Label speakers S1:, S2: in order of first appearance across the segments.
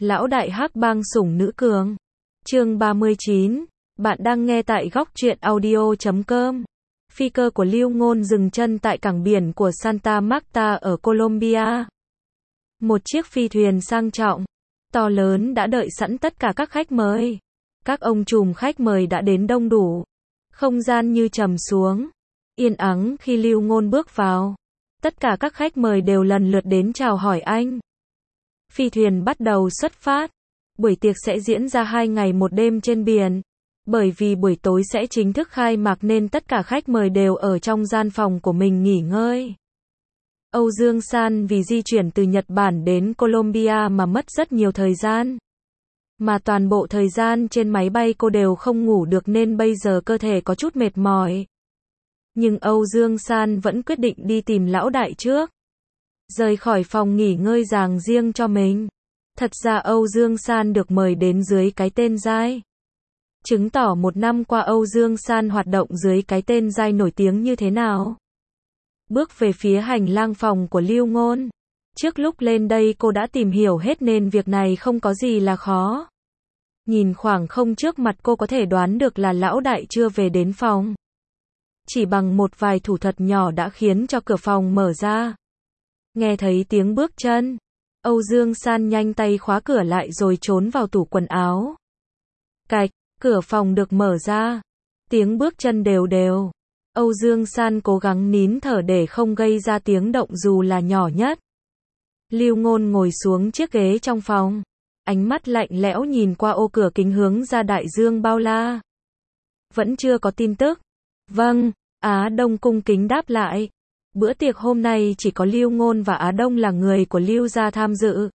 S1: Lão đại hắc bang sủng nữ cường. Chương 39. Bạn đang nghe tại góc truyện audio.com. Phi cơ của Lưu Ngôn dừng chân tại cảng biển của Santa Marta ở Colombia. Một chiếc phi thuyền sang trọng, to lớn đã đợi sẵn tất cả các khách mời. Các ông trùm khách mời đã đến đông đủ. Không gian như trầm xuống, yên ắng khi Lưu Ngôn bước vào. Tất cả các khách mời đều lần lượt đến chào hỏi anh. Phi thuyền bắt đầu xuất phát. Buổi tiệc sẽ diễn ra 2 ngày 1 đêm trên biển. Bởi vì buổi tối sẽ chính thức khai mạc nên tất cả khách mời đều ở trong gian phòng của mình nghỉ ngơi. Âu Dương San vì di chuyển từ Nhật Bản đến Colombia mà mất rất nhiều thời gian. Mà toàn bộ thời gian trên máy bay cô đều không ngủ được nên bây giờ cơ thể có chút mệt mỏi. Nhưng Âu Dương San vẫn quyết định đi tìm lão đại trước. Rời khỏi phòng nghỉ ngơi dành riêng cho mình. Thật ra Âu Dương San được mời đến dưới cái tên Giai. Chứng tỏ 1 năm qua Âu Dương San hoạt động dưới cái tên Giai nổi tiếng như thế nào. Bước về phía hành lang phòng của Lưu Ngôn. Trước lúc lên đây cô đã tìm hiểu hết nên việc này không có gì là khó. Nhìn khoảng không trước mặt cô có thể đoán được là lão đại chưa về đến phòng. Chỉ bằng một vài thủ thuật nhỏ đã khiến cho cửa phòng mở ra. Nghe thấy tiếng bước chân, Âu Dương San nhanh tay khóa cửa lại rồi trốn vào tủ quần áo. Cạch, cửa phòng được mở ra. Tiếng bước chân đều đều. Âu Dương San cố gắng nín thở để không gây ra tiếng động dù là nhỏ nhất. Lưu Ngôn ngồi xuống chiếc ghế trong phòng. Ánh mắt lạnh lẽo nhìn qua ô cửa kính hướng ra đại dương bao la. Vẫn chưa có tin tức. Vâng, Á Đông cung kính đáp lại. Bữa tiệc hôm nay chỉ có Lưu Ngôn và Á Đông là người của Lưu gia tham dự.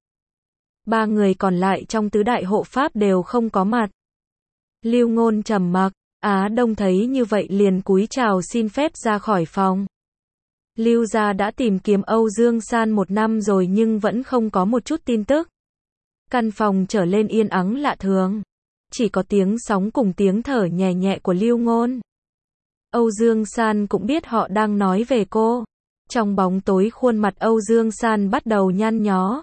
S1: 3 người còn lại trong tứ đại hộ pháp đều không có mặt. Lưu Ngôn trầm mặc, Á Đông thấy như vậy liền cúi chào xin phép ra khỏi phòng. Lưu gia đã tìm kiếm Âu Dương San 1 năm rồi nhưng vẫn không có một chút tin tức. Căn phòng trở lên yên ắng lạ thường. Chỉ có tiếng sóng cùng tiếng thở nhẹ nhẹ của Lưu Ngôn. Âu Dương San cũng biết họ đang nói về cô. Trong bóng tối khuôn mặt Âu Dương San bắt đầu nhăn nhó.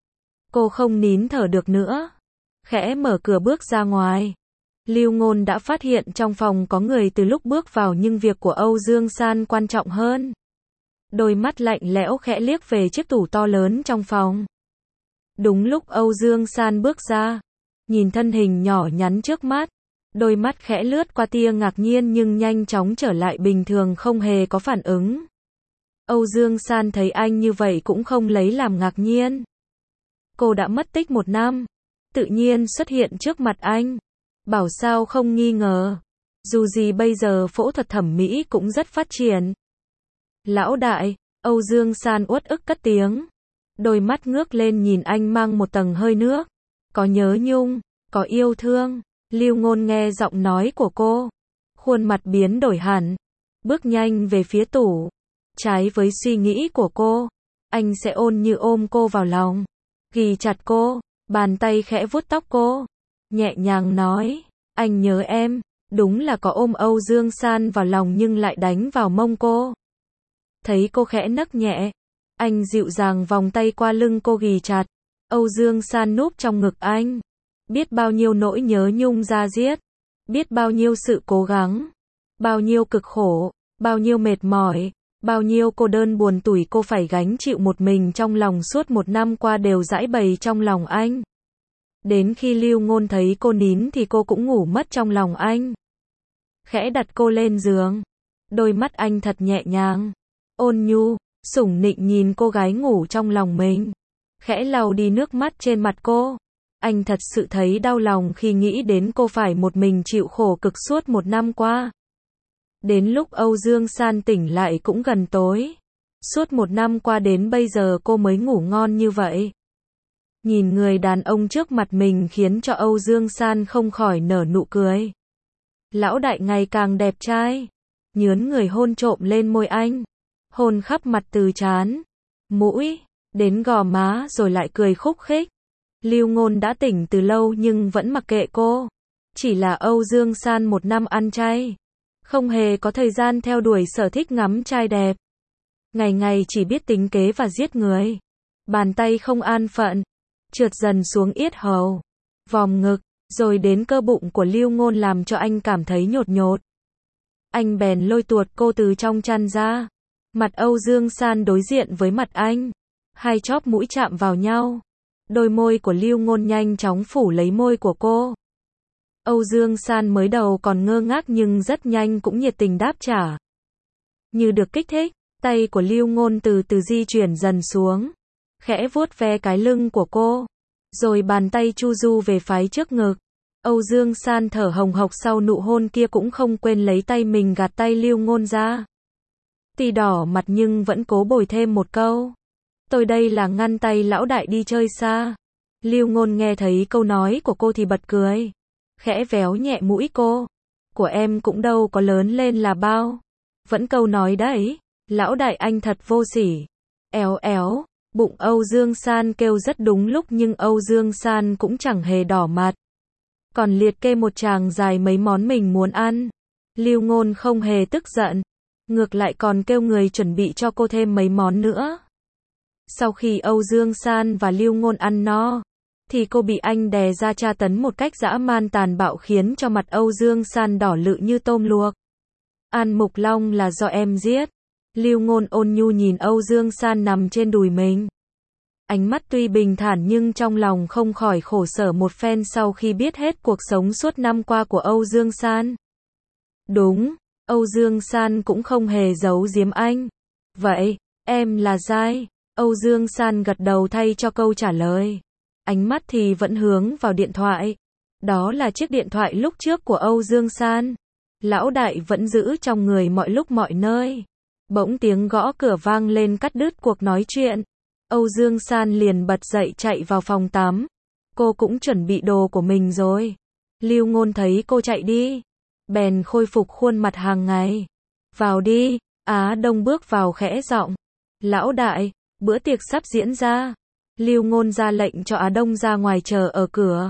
S1: Cô không nín thở được nữa. Khẽ mở cửa bước ra ngoài. Lưu Ngôn đã phát hiện trong phòng có người từ lúc bước vào nhưng việc của Âu Dương San quan trọng hơn. Đôi mắt lạnh lẽo khẽ liếc về chiếc tủ to lớn trong phòng. Đúng lúc Âu Dương San bước ra, nhìn thân hình nhỏ nhắn trước mắt, đôi mắt khẽ lướt qua tia ngạc nhiên nhưng nhanh chóng trở lại bình thường không hề có phản ứng. Âu Dương San thấy anh như vậy cũng không lấy làm ngạc nhiên. Cô đã mất tích 1 năm, tự nhiên xuất hiện trước mặt anh. Bảo sao không nghi ngờ. Dù gì bây giờ phẫu thuật thẩm mỹ cũng rất phát triển. Lão đại, Âu Dương San uất ức cất tiếng. Đôi mắt ngước lên nhìn anh mang một tầng hơi nước. Có nhớ nhung, có yêu thương. Lưu Ngôn nghe giọng nói của cô. Khuôn mặt biến đổi hẳn. Bước nhanh về phía tủ. Trái với suy nghĩ của cô. Anh sẽ ôn như ôm cô vào lòng. Ghì chặt cô. Bàn tay khẽ vuốt tóc cô. Nhẹ nhàng nói. Anh nhớ em. Đúng là có ôm Âu Dương San vào lòng nhưng lại đánh vào mông cô. Thấy cô khẽ nấc nhẹ. Anh dịu dàng vòng tay qua lưng cô ghì chặt. Âu Dương San núp trong ngực anh. Biết bao nhiêu nỗi nhớ nhung da diết. Biết bao nhiêu sự cố gắng. Bao nhiêu cực khổ. Bao nhiêu mệt mỏi. Bao nhiêu cô đơn buồn tủi cô phải gánh chịu một mình trong lòng suốt 1 năm qua đều giãi bày trong lòng anh. Đến khi Lưu Ngôn thấy cô nín thì cô cũng ngủ mất trong lòng anh. Khẽ đặt cô lên giường. Đôi mắt anh thật nhẹ nhàng. Ôn nhu, sủng nịnh nhìn cô gái ngủ trong lòng mình. Khẽ lau đi nước mắt trên mặt cô. Anh thật sự thấy đau lòng khi nghĩ đến cô phải một mình chịu khổ cực suốt 1 năm qua. Đến lúc Âu Dương San tỉnh lại cũng gần tối. Suốt 1 năm qua đến bây giờ cô mới ngủ ngon như vậy. Nhìn người đàn ông trước mặt mình khiến cho Âu Dương San không khỏi nở nụ cười. Lão đại ngày càng đẹp trai. Nhớn người hôn trộm lên môi anh. Hôn khắp mặt từ trán, mũi, đến gò má rồi lại cười khúc khích. Lưu Ngôn đã tỉnh từ lâu nhưng vẫn mặc kệ cô. Chỉ là Âu Dương San 1 năm ăn chay. Không hề có thời gian theo đuổi sở thích ngắm trai đẹp. Ngày ngày chỉ biết tính kế và giết người. Bàn tay không an phận. trượt dần xuống yết hầu, vòm ngực, rồi đến cơ bụng của Lưu Ngôn làm cho anh cảm thấy nhột nhột. Anh bèn lôi tuột cô từ trong chăn ra. Mặt Âu Dương San đối diện với mặt anh. Hai chóp mũi chạm vào nhau. Đôi môi của Lưu Ngôn nhanh chóng phủ lấy môi của cô. Âu Dương San mới đầu còn ngơ ngác nhưng rất nhanh cũng nhiệt tình đáp trả. Như được kích thích, tay của Lưu Ngôn từ từ di chuyển dần xuống, khẽ vuốt ve cái lưng của cô, rồi bàn tay chu du về phái trước ngực. Âu Dương San thở hồng hộc sau nụ hôn kia cũng không quên lấy tay mình gạt tay Lưu Ngôn ra. Tuy đỏ mặt nhưng vẫn cố bồi thêm một câu. Tôi đây là ngăn tay lão đại đi chơi xa. Lưu Ngôn nghe thấy câu nói của cô thì bật cười. Khẽ véo nhẹ mũi cô. Của em cũng đâu có lớn lên là bao. Vẫn câu nói đấy. Lão đại anh thật vô sỉ. Éo éo. Bụng Âu Dương San kêu rất đúng lúc nhưng Âu Dương San cũng chẳng hề đỏ mặt. Còn liệt kê một tràng dài mấy món mình muốn ăn. Lưu Ngôn không hề tức giận. Ngược lại còn kêu người chuẩn bị cho cô thêm mấy món nữa. Sau khi Âu Dương San và Lưu Ngôn ăn no, thì cô bị anh đè ra tra tấn một cách dã man tàn bạo khiến cho mặt Âu Dương San đỏ lự như tôm luộc. An Mục Long là do em giết. Lưu Ngôn ôn nhu nhìn Âu Dương San nằm trên đùi mình. Ánh mắt tuy bình thản nhưng trong lòng không khỏi khổ sở một phen sau khi biết hết cuộc sống suốt năm qua của Âu Dương San. Đúng, Âu Dương San cũng không hề giấu giếm anh. Vậy, em là Giai. Âu Dương San gật đầu thay cho câu trả lời. Ánh mắt thì vẫn hướng vào điện thoại. Đó là chiếc điện thoại lúc trước của Âu Dương San. Lão đại vẫn giữ trong người mọi lúc mọi nơi. Bỗng tiếng gõ cửa vang lên cắt đứt cuộc nói chuyện. Âu Dương San liền bật dậy chạy vào phòng tắm. Cô cũng chuẩn bị đồ của mình rồi. Lưu Ngôn thấy cô chạy đi, bèn khôi phục khuôn mặt hàng ngày. Vào đi. Á Đông bước vào khẽ giọng. Lão đại, bữa tiệc sắp diễn ra. Lưu Ngôn ra lệnh cho Á Đông ra ngoài chờ ở cửa.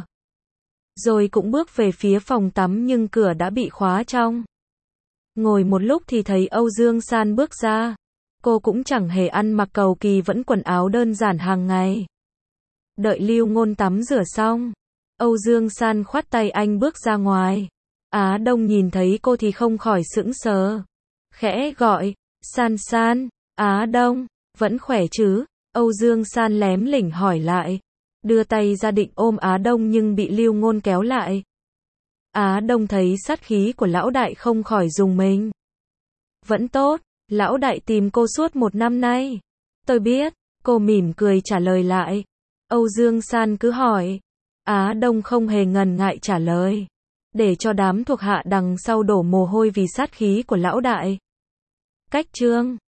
S1: Rồi cũng bước về phía phòng tắm nhưng cửa đã bị khóa trong. Ngồi một lúc thì thấy Âu Dương San bước ra. Cô cũng chẳng hề ăn mặc cầu kỳ vẫn quần áo đơn giản hàng ngày. Đợi Lưu Ngôn tắm rửa xong, Âu Dương San khoát tay anh bước ra ngoài. Á Đông nhìn thấy cô thì không khỏi sững sờ. Khẽ gọi, San San, Á Đông, vẫn khỏe chứ? Âu Dương San lém lỉnh hỏi lại. Đưa tay ra định ôm Á Đông nhưng bị Lưu Ngôn kéo lại. Á Đông thấy sát khí của lão đại không khỏi rùng mình. Vẫn tốt, lão đại tìm cô suốt một năm nay. Tôi biết, cô mỉm cười trả lời lại. Âu Dương San cứ hỏi. Á Đông không hề ngần ngại trả lời. Để cho đám thuộc hạ đằng sau đổ mồ hôi vì sát khí của lão đại. Cách chương